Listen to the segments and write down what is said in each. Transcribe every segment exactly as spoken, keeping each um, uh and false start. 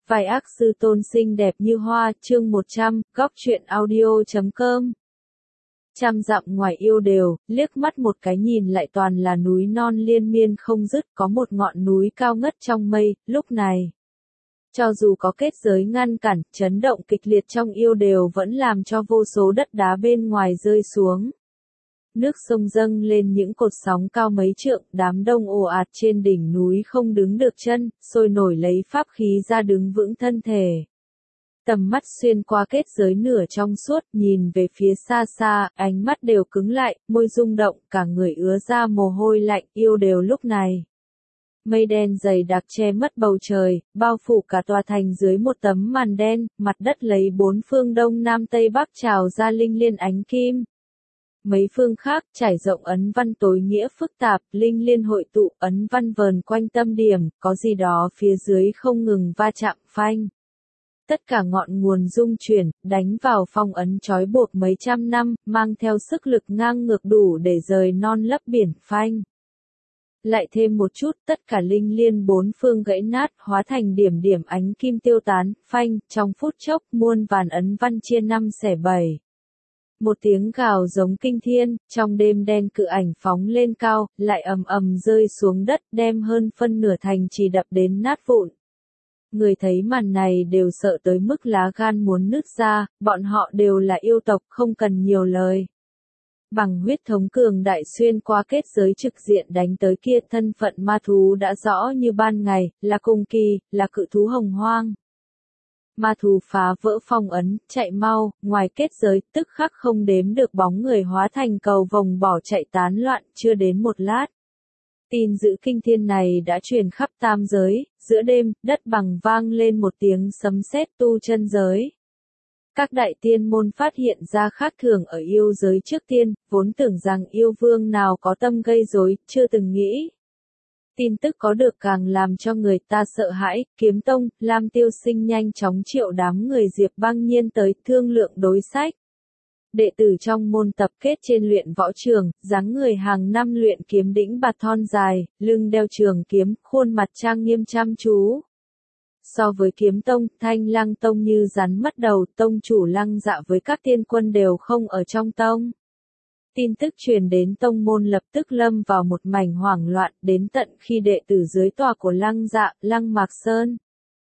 Vài ác sư tôn xinh đẹp như hoa, chương một trăm, góc truyện audio chấm com. Trăm dặm ngoài yêu đều, liếc mắt một cái nhìn lại toàn là núi non liên miên không dứt, có một ngọn núi cao ngất trong mây, lúc này. Cho dù có kết giới ngăn cản, chấn động kịch liệt trong yêu đều vẫn làm cho vô số đất đá bên ngoài rơi xuống. Nước sông dâng lên những cột sóng cao mấy trượng, đám đông ồ ạt trên đỉnh núi không đứng được chân, sôi nổi lấy pháp khí ra đứng vững thân thể. Tầm mắt xuyên qua kết giới nửa trong suốt, nhìn về phía xa xa, ánh mắt đều cứng lại, môi rung động, cả người ứa ra mồ hôi lạnh, yêu đều lúc này. Mây đen dày đặc che mất bầu trời, bao phủ cả tòa thành dưới một tấm màn đen, mặt đất lấy bốn phương đông nam tây bắc trào ra linh liên ánh kim. Mấy phương khác trải rộng ấn văn tối nghĩa phức tạp, linh liên hội tụ, ấn văn vờn quanh tâm điểm, có gì đó phía dưới không ngừng va chạm phanh. Tất cả ngọn nguồn dung chuyển, đánh vào phong ấn trói buộc mấy trăm năm, mang theo sức lực ngang ngược đủ để rời non lấp biển phanh. Lại thêm một chút, tất cả linh liên bốn phương gãy nát, hóa thành điểm điểm ánh kim tiêu tán, phanh, trong phút chốc, muôn vàn ấn văn chia năm xẻ bảy. Một tiếng gào giống kinh thiên, trong đêm đen cự ảnh phóng lên cao, lại ầm ầm rơi xuống đất, đem hơn phân nửa thành trì đập đến nát vụn. Người thấy màn này đều sợ tới mức lá gan muốn nứt ra, bọn họ đều là yêu tộc, không cần nhiều lời. Bằng huyết thống cường đại xuyên qua kết giới trực diện đánh tới kia, thân phận ma thú đã rõ như ban ngày, là cung kỳ, là cự thú hồng hoang. Ma thú phá vỡ phong ấn, chạy mau, ngoài kết giới, tức khắc không đếm được bóng người hóa thành cầu vồng bỏ chạy tán loạn, chưa đến một lát. Tin dữ kinh thiên này đã truyền khắp tam giới, giữa đêm, đất bằng vang lên một tiếng sấm sét tu chân giới. Các đại tiên môn phát hiện ra khác thường ở yêu giới trước tiên, vốn tưởng rằng yêu vương nào có tâm gây rối, chưa từng nghĩ. Tin tức có được càng làm cho người ta sợ hãi, Kiếm Tông, Lam Tiêu Sinh nhanh chóng triệu đám người Diệp Băng Nhiên tới thương lượng đối sách. Đệ tử trong môn tập kết trên luyện võ trường, dáng người hàng năm luyện kiếm đĩnh bạt thon dài, lưng đeo trường kiếm, khuôn mặt trang nghiêm chăm chú. So với Kiếm Tông, Thanh Lăng Tông như rắn mất đầu, tông chủ Lăng Dạ với các tiên quân đều không ở trong tông. Tin tức truyền đến tông môn lập tức lâm vào một mảnh hoảng loạn, đến tận khi đệ tử dưới tòa của Lăng Dạ, Lăng Mạc Sơn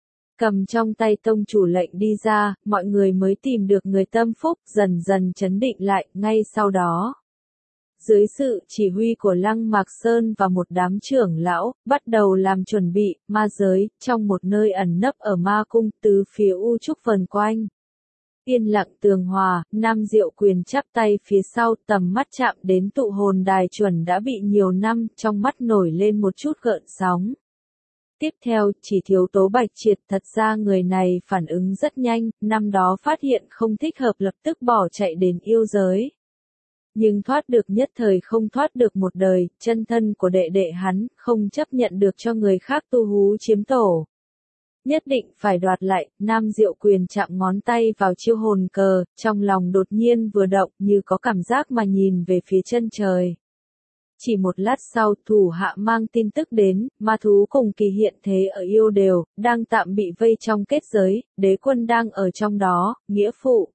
cầm trong tay tông chủ lệnh đi ra, mọi người mới tìm được người tâm phúc, dần dần chấn định lại, ngay sau đó. Dưới sự chỉ huy của Lăng Mạc Sơn và một đám trưởng lão, bắt đầu làm chuẩn bị, ma giới, trong một nơi ẩn nấp ở ma cung, tứ phía u trúc vần quanh. Yên lặng tường hòa, Nam Diệu Quyền chắp tay phía sau, tầm mắt chạm đến tụ hồn đài chuẩn đã bị nhiều năm, trong mắt nổi lên một chút gợn sóng. Tiếp theo, chỉ thiếu Tố Bạch Triệt, thật ra người này phản ứng rất nhanh, năm đó phát hiện không thích hợp lập tức bỏ chạy đến yêu giới. Nhưng thoát được nhất thời không thoát được một đời, chân thân của đệ đệ hắn, không chấp nhận được cho người khác tu hú chiếm tổ. Nhất định phải đoạt lại, Nam Diệu Quyền chạm ngón tay vào chiêu hồn cờ, trong lòng đột nhiên vừa động như có cảm giác mà nhìn về phía chân trời. Chỉ một lát sau, thủ hạ mang tin tức đến, ma thú cùng kỳ hiện thế ở yêu đều, đang tạm bị vây trong kết giới, đế quân đang ở trong đó, nghĩa phụ.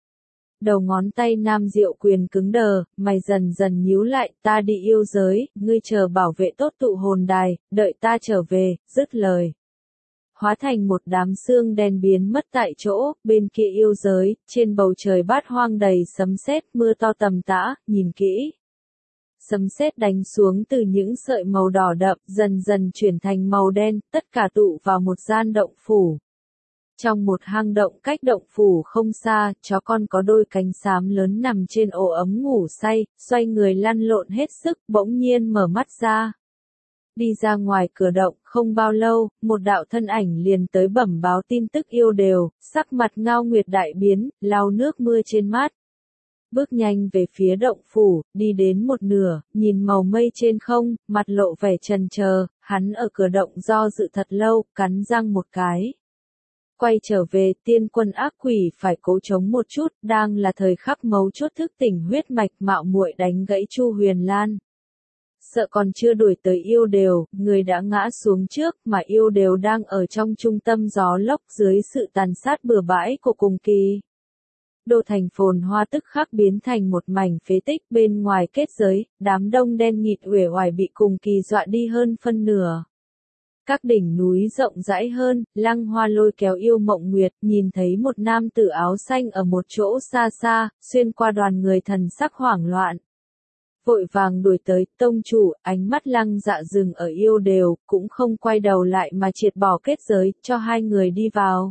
Đầu ngón tay Nam Diệu Quyền cứng đờ, mày dần dần nhíu lại, ta đi yêu giới, ngươi chờ bảo vệ tốt tụ hồn đài, đợi ta trở về, dứt lời. Hóa thành một đám xương đen biến mất tại chỗ, bên kia yêu giới, trên bầu trời bát hoang đầy sấm sét, mưa to tầm tã, nhìn kỹ. Sấm sét đánh xuống từ những sợi màu đỏ đậm, dần dần chuyển thành màu đen, tất cả tụ vào một gian động phủ. Trong một hang động cách động phủ không xa, chó con có đôi cánh xám lớn nằm trên ổ ấm ngủ say, xoay người lăn lộn hết sức, bỗng nhiên mở mắt ra. Đi ra ngoài cửa động, không bao lâu, một đạo thân ảnh liền tới bẩm báo tin tức yêu đều, sắc mặt Ngao Nguyệt đại biến, lau nước mưa trên mắt. Bước nhanh về phía động phủ, đi đến một nửa, nhìn màu mây trên không, mặt lộ vẻ chần chờ, hắn ở cửa động do dự thật lâu, cắn răng một cái. Quay trở về, tiên quân ác quỷ phải cố chống một chút, đang là thời khắc mấu chốt thức tỉnh huyết mạch mạo muội đánh gãy Chu Huyền Lan. sợ còn chưa đuổi tới yêu đều, người đã ngã xuống trước mà yêu đều đang ở trong trung tâm gió lốc dưới sự tàn sát bừa bãi của cùng kỳ. Đô thành phồn hoa tức khắc biến thành một mảnh phế tích bên ngoài kết giới, đám đông đen nghịt uể oải bị cùng kỳ dọa đi hơn phân nửa. Các đỉnh núi rộng rãi hơn, Lăng Hoa lôi kéo Yêu Mộng Nguyệt, nhìn thấy một nam tử áo xanh ở một chỗ xa xa, xuyên qua đoàn người thần sắc hoảng loạn. Vội vàng đuổi tới, tông chủ, ánh mắt Lăng Dạ dừng ở yêu đều, cũng không quay đầu lại mà triệt bỏ kết giới, cho hai người đi vào.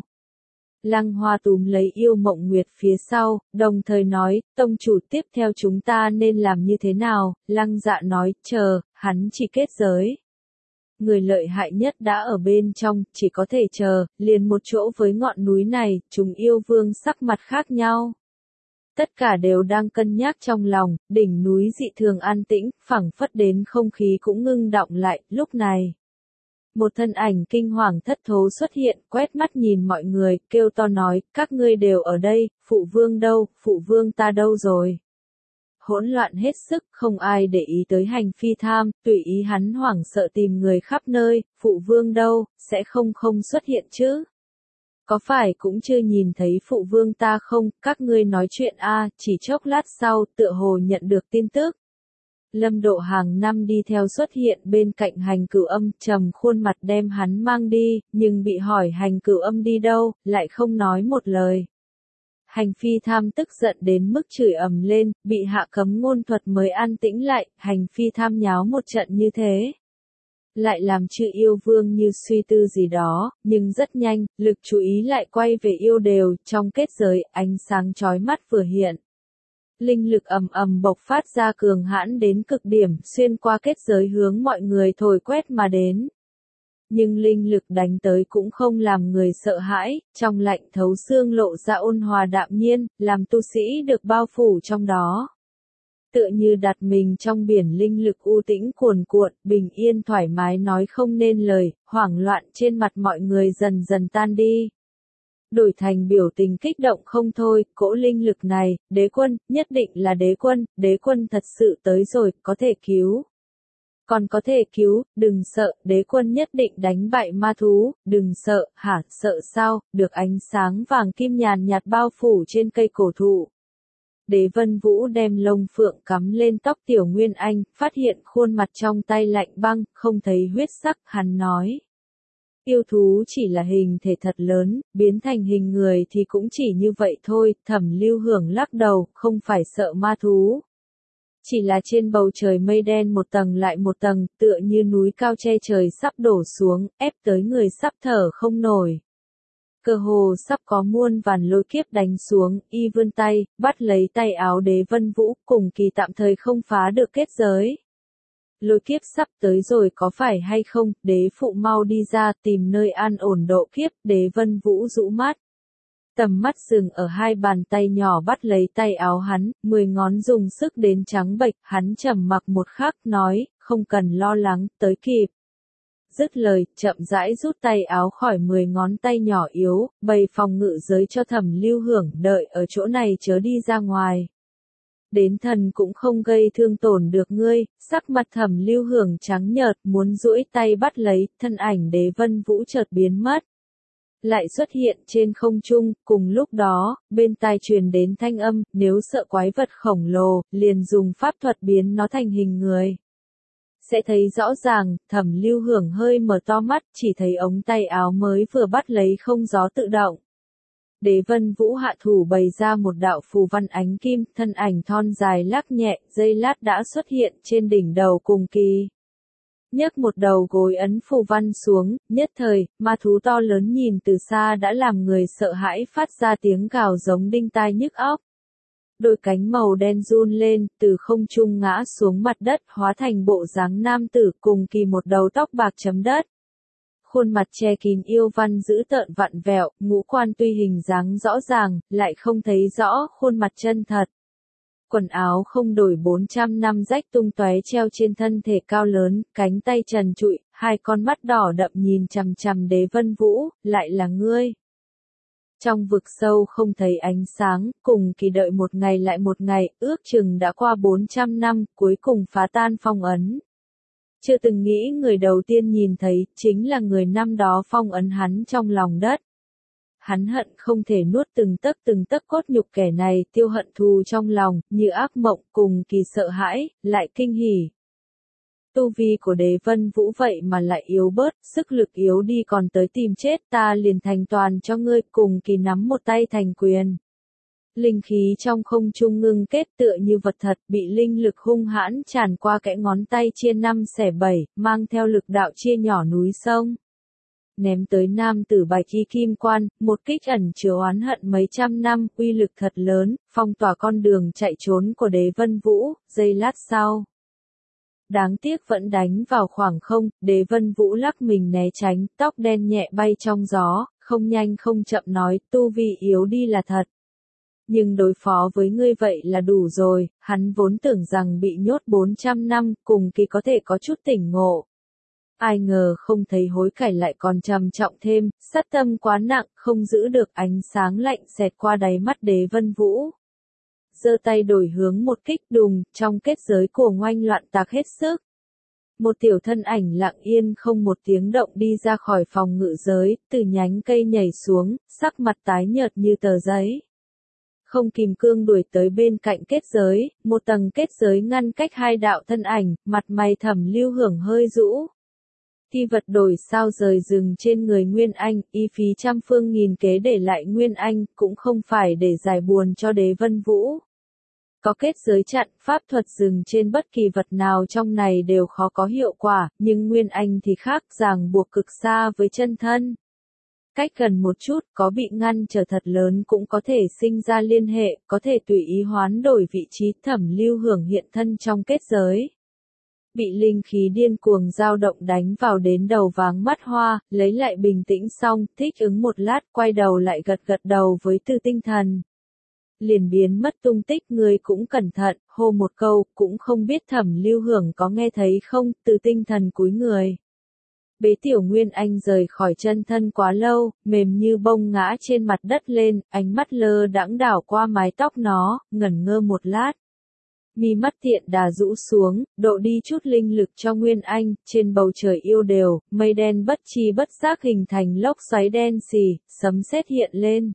Lăng Hoa túm lấy Yêu Mộng Nguyệt phía sau, đồng thời nói, tông chủ tiếp theo chúng ta nên làm như thế nào, Lăng Dạ nói, chờ, hắn chỉ kết giới. Người lợi hại nhất đã ở bên trong, chỉ có thể chờ, liền một chỗ với ngọn núi này, chúng yêu vương sắc mặt khác nhau. Tất cả đều đang cân nhắc trong lòng, đỉnh núi dị thường an tĩnh, phảng phất đến không khí cũng ngưng đọng lại, lúc này. Một thân ảnh kinh hoàng thất thố xuất hiện, quét mắt nhìn mọi người, kêu to nói, các ngươi đều ở đây, phụ vương đâu, phụ vương ta đâu rồi. Hỗn loạn hết sức, không ai để ý tới hành phi tham, tùy ý hắn hoảng sợ tìm người khắp nơi, phụ vương đâu, sẽ không không xuất hiện chứ. Có phải cũng chưa nhìn thấy phụ vương ta không, các ngươi nói chuyện a, chỉ chốc lát sau, tựa hồ nhận được tin tức. Lâm Độ hàng năm đi theo xuất hiện bên cạnh hành cửu âm, trầm khuôn mặt đem hắn mang đi, nhưng bị hỏi hành cửu âm đi đâu, lại không nói một lời. Hành phi tham tức giận đến mức chửi ầm lên, bị hạ cấm ngôn thuật mới an tĩnh lại, hành phi tham nháo một trận như thế. Lại làm chữ yêu vương như suy tư gì đó, nhưng rất nhanh, lực chú ý lại quay về yêu đều, trong kết giới, ánh sáng chói mắt vừa hiện. Linh lực ầm ầm bộc phát ra cường hãn đến cực điểm, xuyên qua kết giới hướng mọi người thổi quét mà đến. Nhưng linh lực đánh tới cũng không làm người sợ hãi, trong lạnh thấu xương lộ ra ôn hòa đạm nhiên, làm tu sĩ được bao phủ trong đó. Tựa như đặt mình trong biển linh lực u tĩnh cuồn cuộn, bình yên thoải mái nói không nên lời, hoảng loạn trên mặt mọi người dần dần tan đi. Đổi thành biểu tình kích động không thôi, cỗ linh lực này, đế quân, nhất định là đế quân, đế quân thật sự tới rồi, có thể cứu. Còn có thể cứu, đừng sợ, đế quân nhất định đánh bại ma thú, đừng sợ, hả, sợ sao, được ánh sáng vàng kim nhàn nhạt bao phủ trên cây cổ thụ. Đế Vân Vũ đem lông phượng cắm lên tóc Tiểu Nguyên Anh, phát hiện khuôn mặt trong tay lạnh băng, không thấy huyết sắc, hắn nói. Yêu thú chỉ là hình thể thật lớn, biến thành hình người thì cũng chỉ như vậy thôi, Thẩm Lưu Hưởng lắc đầu, không phải sợ ma thú. Chỉ là trên bầu trời mây đen một tầng lại một tầng, tựa như núi cao che trời sắp đổ xuống, ép tới người sắp thở không nổi. Cơ hồ sắp có muôn vàn lôi kiếp đánh xuống, y vươn tay, bắt lấy tay áo Đế Vân Vũ, cùng kỳ tạm thời không phá được kết giới. Lôi kiếp sắp tới rồi có phải hay không, đế phụ mau đi ra tìm nơi an ổn độ kiếp, Đế Vân Vũ rũ mắt. Tầm mắt dừng ở hai bàn tay nhỏ bắt lấy tay áo hắn, mười ngón dùng sức đến trắng bệch, hắn trầm mặc một khắc nói, không cần lo lắng, tới kịp. Dứt lời, chậm rãi rút tay áo khỏi mười ngón tay nhỏ yếu, bày phòng ngự giới cho Thẩm Lưu Hưởng đợi ở chỗ này chớ đi ra ngoài. Đến thần cũng không gây thương tổn được ngươi, sắc mặt Thẩm Lưu Hưởng trắng nhợt muốn duỗi tay bắt lấy, thân ảnh Đế Vân Vũ chợt biến mất. Lại xuất hiện trên không trung, cùng lúc đó, bên tai truyền đến thanh âm, nếu sợ quái vật khổng lồ, liền dùng pháp thuật biến nó thành hình người. Sẽ thấy rõ ràng, Thẩm Lưu Hưởng hơi mở to mắt, chỉ thấy ống tay áo mới vừa bắt lấy không gió tự động. Đế Vân Vũ hạ thủ bày ra một đạo phù văn ánh kim, thân ảnh thon dài lắc nhẹ, giây lát đã xuất hiện trên đỉnh đầu cùng kỳ. Nhấc một đầu gối ấn phù văn xuống, nhất thời, ma thú to lớn nhìn từ xa đã làm người sợ hãi phát ra tiếng gào giống đinh tai nhức óc. Đôi cánh màu đen run lên, từ không trung ngã xuống mặt đất, hóa thành bộ dáng nam tử cùng kỳ một đầu tóc bạc chấm đất. Khuôn mặt che kín yêu văn dữ tợn vặn vẹo, ngũ quan tuy hình dáng rõ ràng, lại không thấy rõ khuôn mặt chân thật. Quần áo không đổi bốn trăm năm rách tung tóe treo trên thân thể cao lớn, cánh tay trần trụi, hai con mắt đỏ đậm nhìn chằm chằm Đế Vân Vũ, lại là ngươi. Trong vực sâu không thấy ánh sáng, cùng kỳ đợi một ngày lại một ngày, ước chừng đã qua bốn trăm năm, cuối cùng phá tan phong ấn. chưa từng nghĩ người đầu tiên nhìn thấy chính là người năm đó phong ấn hắn trong lòng đất. Hắn hận không thể nuốt từng tấc từng tấc cốt nhục kẻ này, tiêu hận thù trong lòng, như ác mộng, cùng kỳ sợ hãi, lại kinh hỉ. Tu vi của Đế Vân Vũ vậy mà lại yếu bớt, sức lực yếu đi còn tới tìm chết, ta liền thành toàn cho ngươi, cùng kỳ nắm một tay thành quyền. Linh khí trong không trung ngưng kết tựa như vật thật, bị linh lực hung hãn tràn qua kẽ ngón tay chia năm xẻ bảy, mang theo lực đạo chia nhỏ núi sông. Ném tới nam tử bạch y kim quan, một kích ẩn chứa oán hận mấy trăm năm, uy lực thật lớn, phong tỏa con đường chạy trốn của Đế Vân Vũ, giây lát sau. Đáng tiếc vẫn đánh vào khoảng không, Đế Vân Vũ lắc mình né tránh, tóc đen nhẹ bay trong gió, không nhanh không chậm nói, tu vi yếu đi là thật. Nhưng đối phó với ngươi vậy là đủ rồi, hắn vốn tưởng rằng bị nhốt bốn trăm năm, cùng kỳ có thể có chút tỉnh ngộ. Ai ngờ không thấy hối cải lại còn trầm trọng thêm, sát tâm quá nặng, không giữ được, ánh sáng lạnh xẹt qua đáy mắt Đế Vân Vũ. Giơ tay đổi hướng một kích đùng, trong kết giới cuồng oanh loạn tạc hết sức. Một tiểu thân ảnh lặng yên không một tiếng động đi ra khỏi phòng ngự giới, từ nhánh cây nhảy xuống, sắc mặt tái nhợt như tờ giấy. Không kìm cương đuổi tới bên cạnh kết giới, một tầng kết giới ngăn cách hai đạo thân ảnh, mặt mày Thẩm Lưu Hưởng hơi rũ. Thi vật đổi sao rời rừng trên người Nguyên Anh, y phí trăm phương nghìn kế để lại Nguyên Anh, cũng không phải để giải buồn cho Đế Vân Vũ. Có kết giới chặn, pháp thuật rừng trên bất kỳ vật nào trong này đều khó có hiệu quả, nhưng Nguyên Anh thì khác, ràng buộc cực xa với chân thân. Cách gần một chút, có bị ngăn trở thật lớn cũng có thể sinh ra liên hệ, có thể tùy ý hoán đổi vị trí. Thẩm Lưu Hưởng hiện thân trong kết giới. Bị linh khí điên cuồng dao động đánh vào đến đầu váng mắt hoa, lấy lại bình tĩnh xong, thích ứng một lát, quay đầu lại gật gật đầu với Từ Tinh Thần. Liền biến mất tung tích, người cũng cẩn thận, hô một câu, cũng không biết Thẩm Lưu Hưởng có nghe thấy không, Từ Tinh Thần cúi người. Bế tiểu Nguyên Anh rời khỏi chân thân quá lâu, mềm như bông ngã trên mặt đất lên, ánh mắt lơ đãng đảo qua mái tóc nó, ngẩn ngơ một lát. Mi mắt tiện đà rũ xuống, độ đi chút linh lực cho Nguyên Anh, trên bầu trời yêu đều, mây đen bất chi bất giác hình thành lốc xoáy đen xì, sấm sét hiện lên.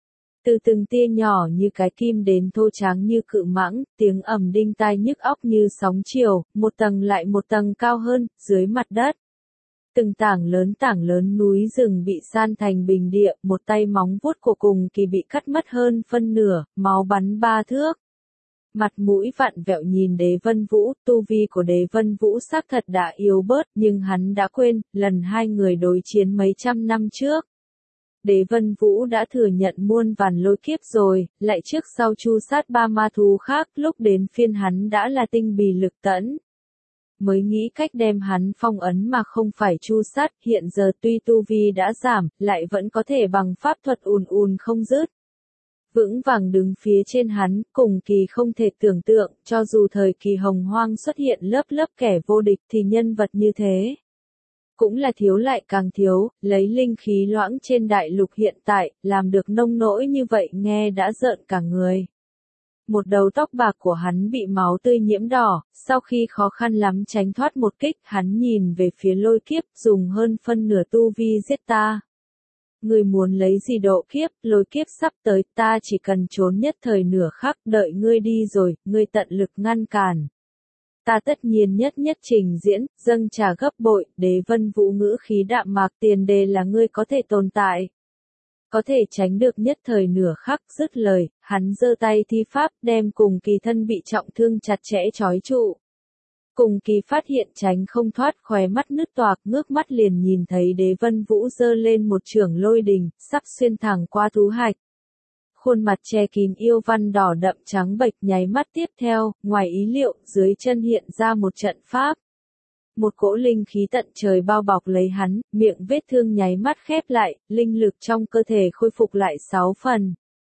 Từ từng tia nhỏ như cái kim đến thô tráng như cự mãng, tiếng ầm đinh tai nhức óc như sóng chiều, một tầng lại một tầng cao hơn, dưới mặt đất. Từng tảng lớn tảng lớn núi rừng bị san thành bình địa, một tay móng vuốt của cùng kỳ bị cắt mất hơn phân nửa, máu bắn ba thước. Mặt mũi vặn vẹo nhìn Đế Vân Vũ, tu vi của Đế Vân Vũ xác thật đã yếu bớt, nhưng hắn đã quên, lần hai người đối chiến mấy trăm năm trước. Đế Vân Vũ đã thừa nhận muôn vàn lôi kiếp rồi, lại trước sau chu sát ba ma thú khác, lúc đến phiên hắn đã là tinh bì lực tẫn. Mới nghĩ cách đem hắn phong ấn mà không phải chu sát, hiện giờ tuy tu vi đã giảm, lại vẫn có thể bằng pháp thuật ùn ùn không dứt. Vững vàng đứng phía trên hắn, cùng kỳ không thể tưởng tượng, cho dù thời kỳ hồng hoang xuất hiện lớp lớp kẻ vô địch thì nhân vật như thế. Cũng là thiếu lại càng thiếu, lấy linh khí loãng trên đại lục hiện tại, làm được nông nỗi như vậy nghe đã rợn cả người. Một đầu tóc bạc của hắn bị máu tươi nhiễm đỏ, sau khi khó khăn lắm tránh thoát một kích, hắn nhìn về phía lôi kiếp, dùng hơn phân nửa tu vi giết ta. Người muốn lấy gì độ kiếp, lôi kiếp sắp tới, ta chỉ cần trốn nhất thời nửa khắc, đợi ngươi đi rồi, ngươi tận lực ngăn cản. Ta tất nhiên nhất nhất trình diễn, dâng trả gấp bội, Đế Vân Vũ ngữ khí đạm mạc, tiền đề là ngươi có thể tồn tại. Có thể tránh được nhất thời nửa khắc, dứt lời, hắn giơ tay thi pháp, đem cùng kỳ thân bị trọng thương chặt chẽ trói trụ. Cùng kỳ phát hiện tránh không thoát, khóe mắt nứt toạc, ngước mắt liền nhìn thấy Đế Vân Vũ giơ lên một chưởng lôi đình, sắp xuyên thẳng qua thú hạch. Khuôn mặt che kín yêu văn đỏ đậm trắng bệch, nháy mắt tiếp theo, ngoài ý liệu, dưới chân hiện ra một trận pháp. Một cỗ linh khí tận trời bao bọc lấy hắn, miệng vết thương nháy mắt khép lại, linh lực trong cơ thể khôi phục lại sáu phần.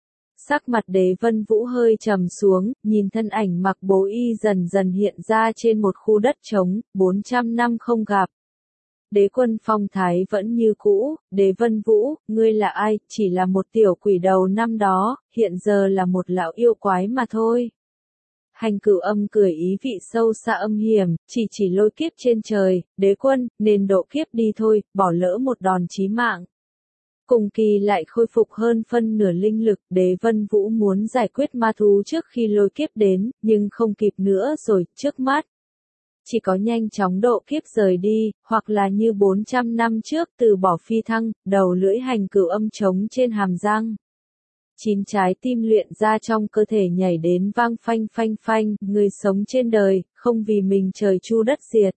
Sắc mặt Đế Vân Vũ hơi trầm xuống, nhìn thân ảnh mặc bố y dần dần hiện ra trên một khu đất trống, bốn trăm năm không gặp. Đế quân phong thái vẫn như cũ, Đế Vân Vũ, ngươi là ai, chỉ là một tiểu quỷ đầu năm đó, hiện giờ là một lão yêu quái mà thôi. Hành Cửu Âm cười ý vị sâu xa âm hiểm, chỉ chỉ lôi kiếp trên trời, đế quân, nên độ kiếp đi thôi, bỏ lỡ một đòn chí mạng. Cùng kỳ lại khôi phục hơn phân nửa linh lực, Đế Vân Vũ muốn giải quyết ma thú trước khi lôi kiếp đến, nhưng không kịp nữa rồi, trước mắt. Chỉ có nhanh chóng độ kiếp rời đi, hoặc là như bốn trăm năm trước từ bỏ phi thăng, đầu lưỡi Hành Cửu Âm trống trên hàm răng. Chín trái tim luyện ra trong cơ thể nhảy đến vang phanh phanh phanh, người sống trên đời, không vì mình trời chu đất diệt.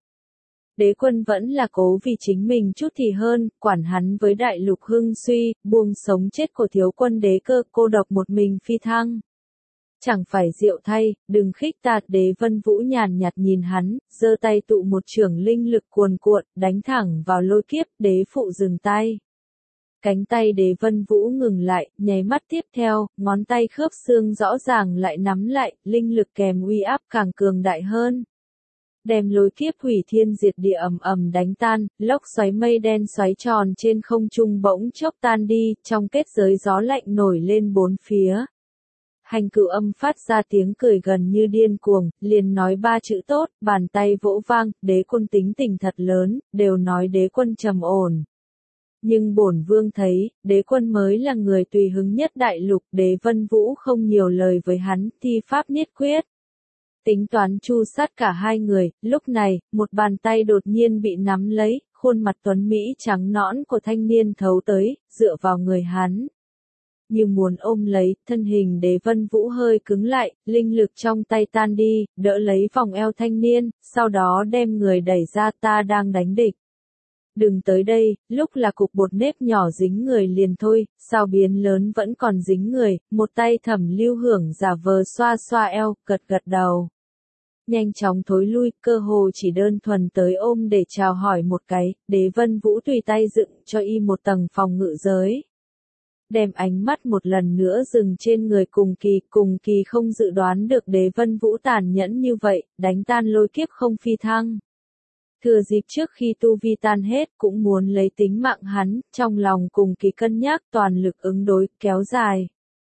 Đế quân vẫn là cố vì chính mình chút thì hơn, quản hắn với đại lục hưng suy, buông sống chết của thiếu quân đế cơ, cô độc một mình phi thăng. Chẳng phải diệu thay, đừng khích ta, Đế Vân Vũ nhàn nhạt nhìn hắn, giơ tay tụ một chưởng linh lực cuồn cuộn, đánh thẳng vào lôi kiếp, đế phụ dừng tay. Cánh tay Đế Vân Vũ ngừng lại, nháy mắt tiếp theo, ngón tay khớp xương rõ ràng lại nắm lại, linh lực kèm uy áp càng cường đại hơn. Đem lôi kiếp hủy thiên diệt địa ầm ầm đánh tan, lốc xoáy mây đen xoáy tròn trên không trung bỗng chốc tan đi, trong kết giới gió lạnh nổi lên bốn phía. Hành Cửu Âm phát ra tiếng cười gần như điên cuồng, liền nói ba chữ tốt, bàn tay vỗ vang, đế quân tính tình thật lớn, đều nói đế quân trầm ổn. Nhưng bổn vương thấy, đế quân mới là người tùy hứng nhất đại lục, Đế Vân Vũ không nhiều lời với hắn, thi pháp niết quyết. Tính toán chu sát cả hai người, lúc này, một bàn tay đột nhiên bị nắm lấy, khuôn mặt tuấn Mỹ trắng nõn của thanh niên thấu tới, dựa vào người hắn. Như muốn ôm lấy, thân hình Đế Vân Vũ hơi cứng lại, linh lực trong tay tan đi, đỡ lấy vòng eo thanh niên, sau đó đem người đẩy ra, ta đang đánh địch. Đừng tới đây, lúc là cục bột nếp nhỏ dính người liền thôi, sao biến lớn vẫn còn dính người, một tay Thẩm Lưu Hưởng giả vờ xoa xoa eo, gật gật đầu. Nhanh chóng thối lui, cơ hồ chỉ đơn thuần tới ôm để chào hỏi một cái, Đế Vân Vũ tùy tay dựng cho y một tầng phòng ngự giới. Đem ánh mắt một lần nữa dừng trên người Cùng Kỳ, Cùng Kỳ không dự đoán được Đế Vân Vũ tàn nhẫn như vậy, đánh tan lôi kiếp không phi thăng. Thừa dịp trước khi tu vi tan hết cũng muốn lấy tính mạng hắn, trong lòng Cùng Kỳ cân nhắc toàn lực ứng đối, kéo dài.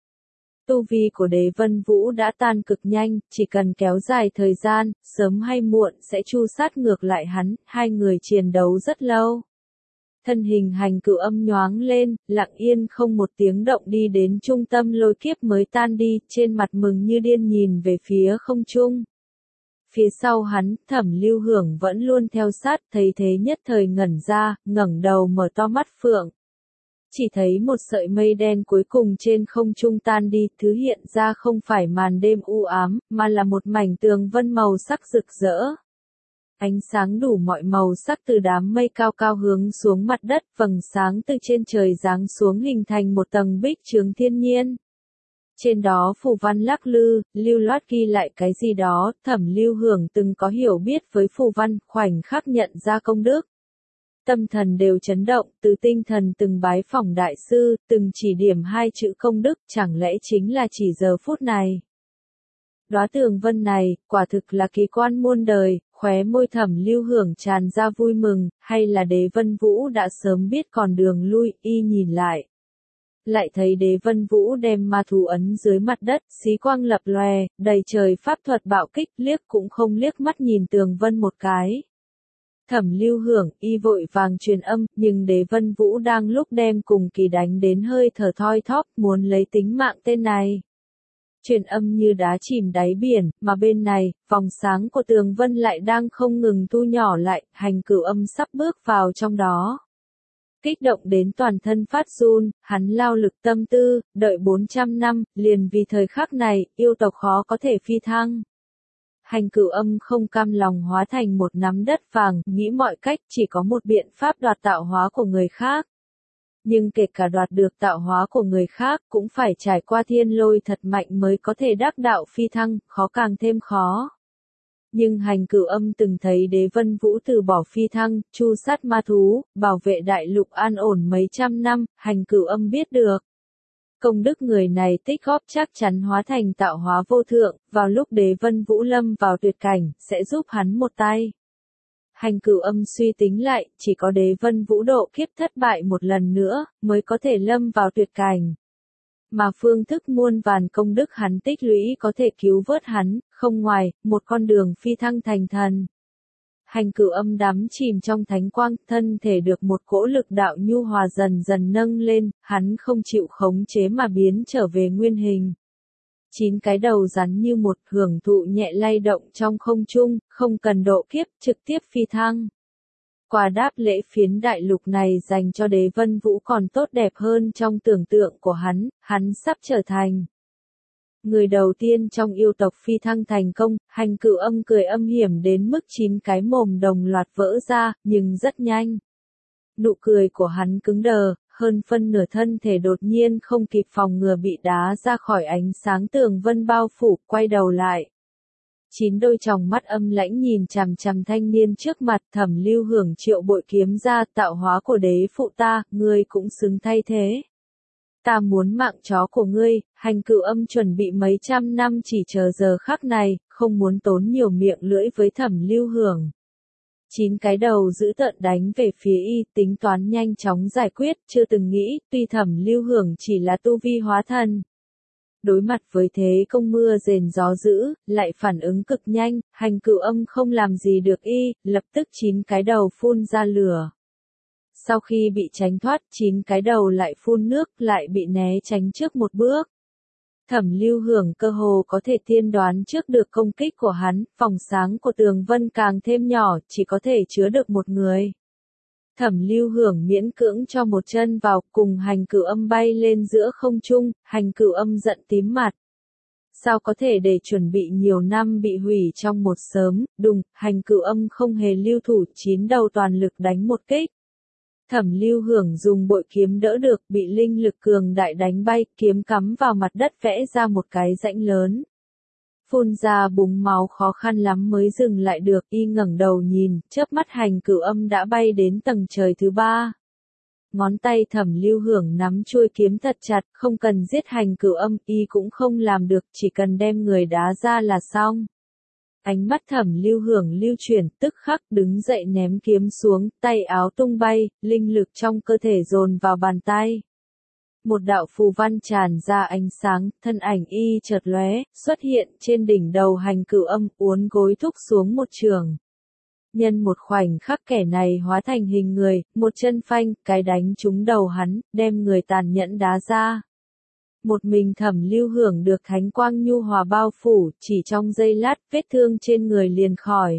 Tu vi của Đế Vân Vũ đã tan cực nhanh, chỉ cần kéo dài thời gian, sớm hay muộn sẽ chu sát ngược lại hắn, hai người chiến đấu rất lâu. Thân hình Hành Cửu Âm nhoáng lên, lặng yên không một tiếng động đi đến trung tâm lôi kiếp mới tan đi, trên mặt mừng như điên nhìn về phía không trung. Phía sau hắn, Thẩm Lưu Hưởng vẫn luôn theo sát, thấy thế nhất thời ngẩn ra, ngẩng đầu mở to mắt phượng. Chỉ thấy một sợi mây đen cuối cùng trên không trung tan đi, thứ hiện ra không phải màn đêm u ám, mà là một mảnh tường vân màu sắc rực rỡ. Ánh sáng đủ mọi màu sắc từ đám mây cao cao hướng xuống mặt đất, vầng sáng từ trên trời giáng xuống hình thành một tầng bích chướng thiên nhiên. Trên đó phù văn lắc lư, lưu loát ghi lại cái gì đó, Thẩm Lưu Hưởng từng có hiểu biết với phù văn, khoảnh khắc nhận ra công đức. Tâm thần đều chấn động, từ tinh thần từng bái phỏng đại sư, từng chỉ điểm hai chữ công đức, chẳng lẽ chính là chỉ giờ phút này. Đóa tường vân này, quả thực là kỳ quan muôn đời, khóe môi Thẩm Lưu Hưởng tràn ra vui mừng, hay là Đế Vân Vũ đã sớm biết còn đường lui, y nhìn lại. Lại thấy Đế Vân Vũ đem ma thú ấn dưới mặt đất, xí quang lập lòe, đầy trời pháp thuật bạo kích, liếc cũng không liếc mắt nhìn tường vân một cái. Thẩm Lưu Hưởng, y vội vàng truyền âm, nhưng Đế Vân Vũ đang lúc đem Cùng Kỳ đánh đến hơi thở thoi thóp, muốn lấy tính mạng tên này. Truyền âm như đá chìm đáy biển, mà bên này, vòng sáng của tường vân lại đang không ngừng thu nhỏ lại, Hành Cửu Âm sắp bước vào trong đó. Kích động đến toàn thân phát run, hắn lao lực tâm tư, đợi bốn trăm năm, liền vì thời khắc này, yêu tộc khó có thể phi thăng. Hành Cửu Âm không cam lòng hóa thành một nắm đất vàng, nghĩ mọi cách chỉ có một biện pháp đoạt tạo hóa của người khác. Nhưng kể cả đoạt được tạo hóa của người khác, cũng phải trải qua thiên lôi thật mạnh mới có thể đắc đạo phi thăng, khó càng thêm khó. Nhưng Hành Cửu Âm từng thấy Đế Vân Vũ từ bỏ phi thăng, chu sát ma thú, bảo vệ đại lục an ổn mấy trăm năm, Hành Cửu Âm biết được. Công đức người này tích góp chắc chắn hóa thành tạo hóa vô thượng, vào lúc Đế Vân Vũ lâm vào tuyệt cảnh, sẽ giúp hắn một tay. Hành Cửu Âm suy tính lại, chỉ có Đế Vân Vũ độ kiếp thất bại một lần nữa, mới có thể lâm vào tuyệt cảnh. mà phương thức muôn vàn công đức hắn tích lũy có thể cứu vớt hắn, không ngoài, một con đường phi thăng thành thần. Hành Cửu Âm đắm chìm trong thánh quang, thân thể được một cỗ lực đạo nhu hòa dần dần nâng lên, hắn không chịu khống chế mà biến trở về nguyên hình. Chín cái đầu rắn như một hưởng thụ nhẹ lay động trong không trung, không cần độ kiếp, trực tiếp phi thăng. Quà đáp lễ phiến đại lục này dành cho Đế Vân Vũ còn tốt đẹp hơn trong tưởng tượng của hắn, hắn sắp trở thành người đầu tiên trong yêu tộc phi thăng thành công. Hành Cửu Âm cười âm hiểm đến mức chín cái mồm đồng loạt vỡ ra, nhưng rất nhanh. Nụ cười của hắn cứng đờ, hơn phân nửa thân thể đột nhiên không kịp phòng ngừa bị đá ra khỏi ánh sáng tường vân bao phủ, quay đầu lại. Chín đôi tròng mắt âm lãnh nhìn chằm chằm thanh niên trước mặt. Thẩm Lưu Hưởng triệu bội kiếm ra, tạo hóa của đế phụ ta, ngươi cũng xứng thay thế. Ta muốn mạng chó của ngươi. Hành Cửu Âm chuẩn bị mấy trăm năm chỉ chờ giờ khắc này, không muốn tốn nhiều miệng lưỡi với Thẩm Lưu Hưởng. Chín cái đầu dữ tợn đánh về phía y, tính toán nhanh chóng giải quyết, chưa từng nghĩ, tuy Thẩm Lưu Hưởng chỉ là tu vi hóa thần. Đối mặt với thế công mưa rền gió dữ, lại phản ứng cực nhanh, Hành Cửu Âm không làm gì được y, lập tức chín cái đầu phun ra lửa. Sau khi bị tránh thoát, chín cái đầu lại phun nước, lại bị né tránh trước một bước. Thẩm Lưu Hưởng cơ hồ có thể tiên đoán trước được công kích của hắn, vòng sáng của tường vân càng thêm nhỏ, chỉ có thể chứa được một người. Thẩm Lưu Hưởng miễn cưỡng cho một chân vào, cùng Hành Cửu Âm bay lên giữa không trung. Hành Cửu Âm giận tím mặt. Sao có thể để chuẩn bị nhiều năm bị hủy trong một sớm, đùng, Hành Cửu Âm không hề lưu thủ, chín đầu toàn lực đánh một kích. Thẩm Lưu Hưởng dùng bội kiếm đỡ được, bị linh lực cường đại đánh bay, kiếm cắm vào mặt đất vẽ ra một cái rãnh lớn. Phun ra búng máu khó khăn lắm mới dừng lại được, y ngẩng đầu nhìn, chớp mắt Hành Cửu Âm đã bay đến tầng trời thứ ba. Ngón tay Thẩm Lưu Hưởng nắm chuôi kiếm thật chặt, không cần giết Hành Cửu Âm, y cũng không làm được, chỉ cần đem người đá ra là xong. Ánh mắt Thẩm Lưu Hưởng lưu chuyển, tức khắc đứng dậy ném kiếm xuống, tay áo tung bay, linh lực trong cơ thể dồn vào bàn tay. Một đạo phù văn tràn ra ánh sáng, thân ảnh y chợt lóe, xuất hiện trên đỉnh đầu Hành Cửu Âm, uốn gối thúc xuống một trường. Nhân một khoảnh khắc kẻ này hóa thành hình người, một chân phanh, cái đánh trúng đầu hắn, đem người tàn nhẫn đá ra. Một mình Thẩm Lưu Hưởng được thánh quang nhu hòa bao phủ, chỉ trong giây lát, vết thương trên người liền khỏi.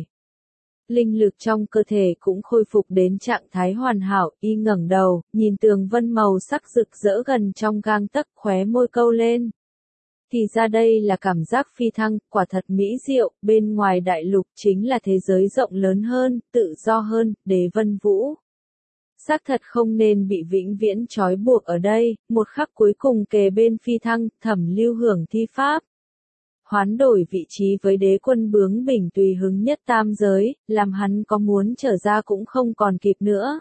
Linh lực trong cơ thể cũng khôi phục đến trạng thái hoàn hảo, y ngẩng đầu, nhìn tường vân màu sắc rực rỡ gần trong gang tấc, khóe môi câu lên. Thì ra đây là cảm giác phi thăng, quả thật mỹ diệu, bên ngoài đại lục chính là thế giới rộng lớn hơn, tự do hơn, Đế Vân Vũ. Xác thật không nên bị vĩnh viễn trói buộc ở đây, một khắc cuối cùng kề bên phi thăng, Thẩm Lưu Hưởng thi pháp. Hoán đổi vị trí với đế quân bướng bỉnh tùy hứng nhất tam giới, làm hắn có muốn trở ra cũng không còn kịp nữa.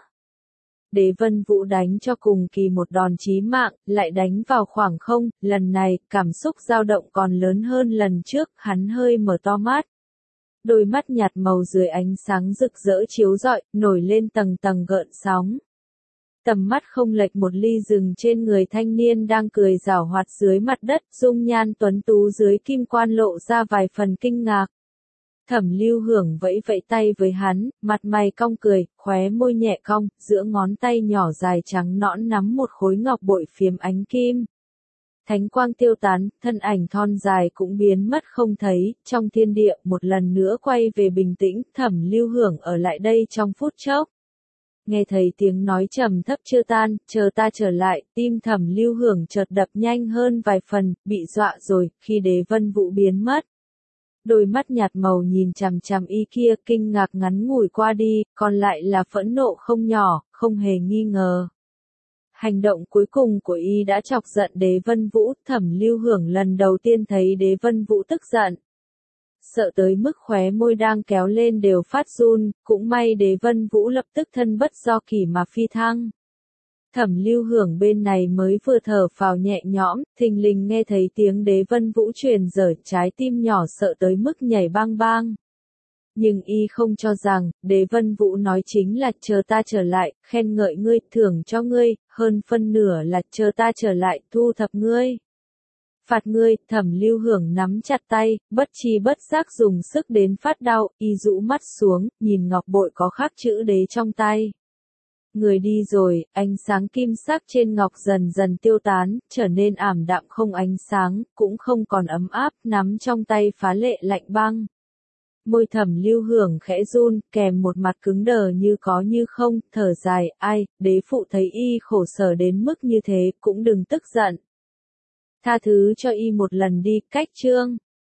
Đế Vân Vũ đánh cho cùng kỳ một đòn chí mạng, lại đánh vào khoảng không, lần này, cảm xúc dao động còn lớn hơn lần trước, hắn hơi mở to mắt. Đôi mắt nhạt màu dưới ánh sáng rực rỡ chiếu rọi, nổi lên tầng tầng gợn sóng. Tầm mắt không lệch một ly dừng trên người thanh niên đang cười giảo hoạt dưới mặt đất, dung nhan tuấn tú dưới kim quan lộ ra vài phần kinh ngạc. Thẩm Lưu Hưởng vẫy vẫy tay với hắn, mặt mày cong cười, khóe môi nhẹ cong, giữa ngón tay nhỏ dài trắng nõn nắm một khối ngọc bội phiếm ánh kim. Thánh quang tiêu tán, thân ảnh thon dài cũng biến mất không thấy, trong thiên địa một lần nữa quay về bình tĩnh, Thẩm Lưu Hưởng ở lại đây trong phút chốc. Nghe thấy tiếng nói trầm thấp chưa tan, chờ ta trở lại, tim Thẩm Lưu Hưởng chợt đập nhanh hơn vài phần, bị dọa rồi, khi Đế Vân Vũ biến mất. Đôi mắt nhạt màu nhìn chằm chằm y kia, kinh ngạc ngắn ngủi qua đi, còn lại là phẫn nộ không nhỏ, không hề nghi ngờ. Hành động cuối cùng của y đã chọc giận Đế Vân Vũ, Thẩm Lưu Hưởng lần đầu tiên thấy Đế Vân Vũ tức giận. Sợ tới mức khóe môi đang kéo lên đều phát run, cũng may Đế Vân Vũ lập tức thân bất do kỷ mà phi thăng. Thẩm Lưu Hưởng bên này mới vừa thở phào nhẹ nhõm, thình lình nghe thấy tiếng Đế Vân Vũ truyền dở, trái tim nhỏ sợ tới mức nhảy bang bang. Nhưng y không cho rằng, Đế Vân Vũ nói chính là chờ ta trở lại, khen ngợi ngươi, thưởng cho ngươi, hơn phân nửa là chờ ta trở lại, thu thập ngươi. Phạt ngươi, Thẩm Lưu Hưởng nắm chặt tay, bất chi bất giác dùng sức đến phát đau, y rũ mắt xuống, nhìn ngọc bội có khắc chữ đế trong tay. Người đi rồi, ánh sáng kim sắc trên ngọc dần dần tiêu tán, trở nên ảm đạm không ánh sáng, cũng không còn ấm áp, nắm trong tay phá lệ lạnh băng. Môi Thẩm Lưu Hưởng khẽ run, kèm một mặt cứng đờ như có như không, thở dài, ai, đế phụ thấy y khổ sở đến mức như thế, cũng đừng tức giận. Tha thứ cho y một lần đi, cách chương.